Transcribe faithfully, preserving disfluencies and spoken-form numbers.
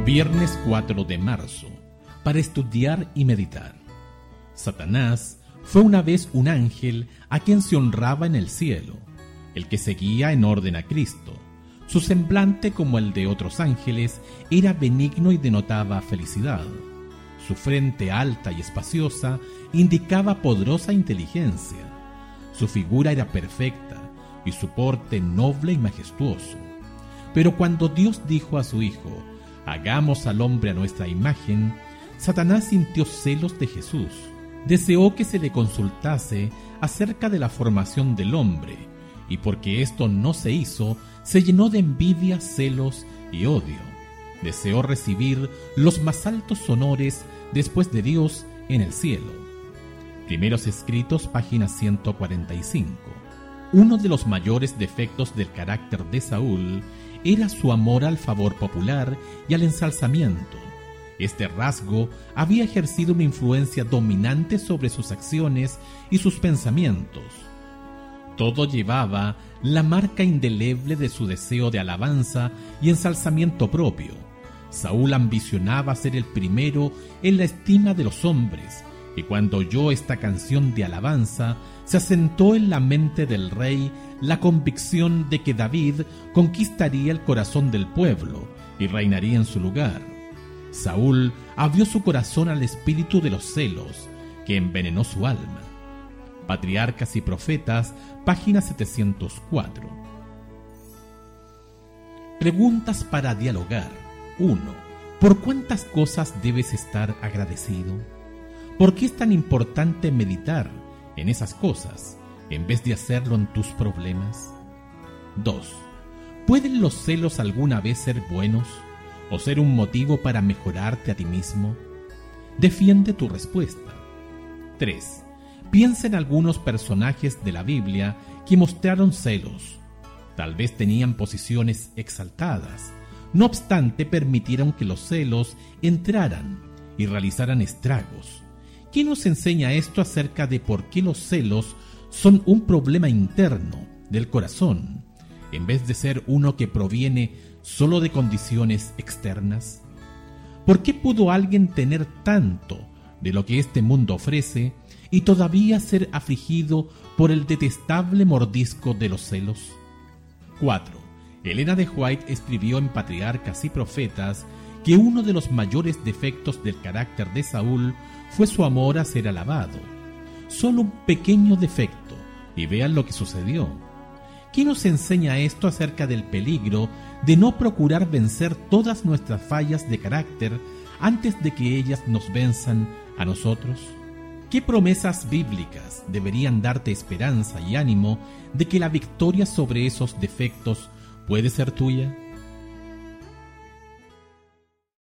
Viernes cuatro de marzo, para estudiar y meditar. Satanás fue una vez un ángel a quien se honraba en el cielo, el que seguía en orden a Cristo. Su semblante, como el de otros ángeles, era benigno y denotaba felicidad. Su frente alta y espaciosa indicaba poderosa inteligencia. Su figura era perfecta y su porte noble y majestuoso. Pero cuando Dios dijo a su Hijo: hagamos al hombre a nuestra imagen, Satanás sintió celos de Jesús. Deseó que se le consultase acerca de la formación del hombre, y porque esto no se hizo, se llenó de envidia, celos y odio. Deseó recibir los más altos honores después de Dios en el cielo. Primeros Escritos, página ciento cuarenta y cinco. Uno de los mayores defectos del carácter de Saúl era su amor al favor popular y al ensalzamiento. Este rasgo había ejercido una influencia dominante sobre sus acciones y sus pensamientos. Todo llevaba la marca indeleble de su deseo de alabanza y ensalzamiento propio. Saúl ambicionaba ser el primero en la estima de los hombres, y cuando oyó esta canción de alabanza, se asentó en la mente del rey la convicción de que David conquistaría el corazón del pueblo y reinaría en su lugar. Saúl abrió su corazón al espíritu de los celos, que envenenó su alma. Patriarcas y Profetas, página setecientos cuatro. Preguntas para dialogar. uno. ¿Por cuántas cosas debes estar agradecido? ¿Por qué es tan importante meditar en esas cosas en vez de hacerlo en tus problemas? dos. ¿Pueden los celos alguna vez ser buenos o ser un motivo para mejorarte a ti mismo? Defiende tu respuesta. tres. Piensa en algunos personajes de la Biblia que mostraron celos. Tal vez tenían posiciones exaltadas. No obstante, permitieron que los celos entraran y realizaran estragos. ¿Quién nos enseña esto acerca de por qué los celos son un problema interno del corazón, en vez de ser uno que proviene solo de condiciones externas? ¿Por qué pudo alguien tener tanto de lo que este mundo ofrece y todavía ser afligido por el detestable mordisco de los celos? cuatro. Elena de White escribió en Patriarcas y Profetas que uno de los mayores defectos del carácter de Saúl fue su amor a ser alabado. Solo un pequeño defecto, y vean lo que sucedió. ¿Quién nos enseña esto acerca del peligro de no procurar vencer todas nuestras fallas de carácter antes de que ellas nos venzan a nosotros? ¿Qué promesas bíblicas deberían darte esperanza y ánimo de que la victoria sobre esos defectos puede ser tuya?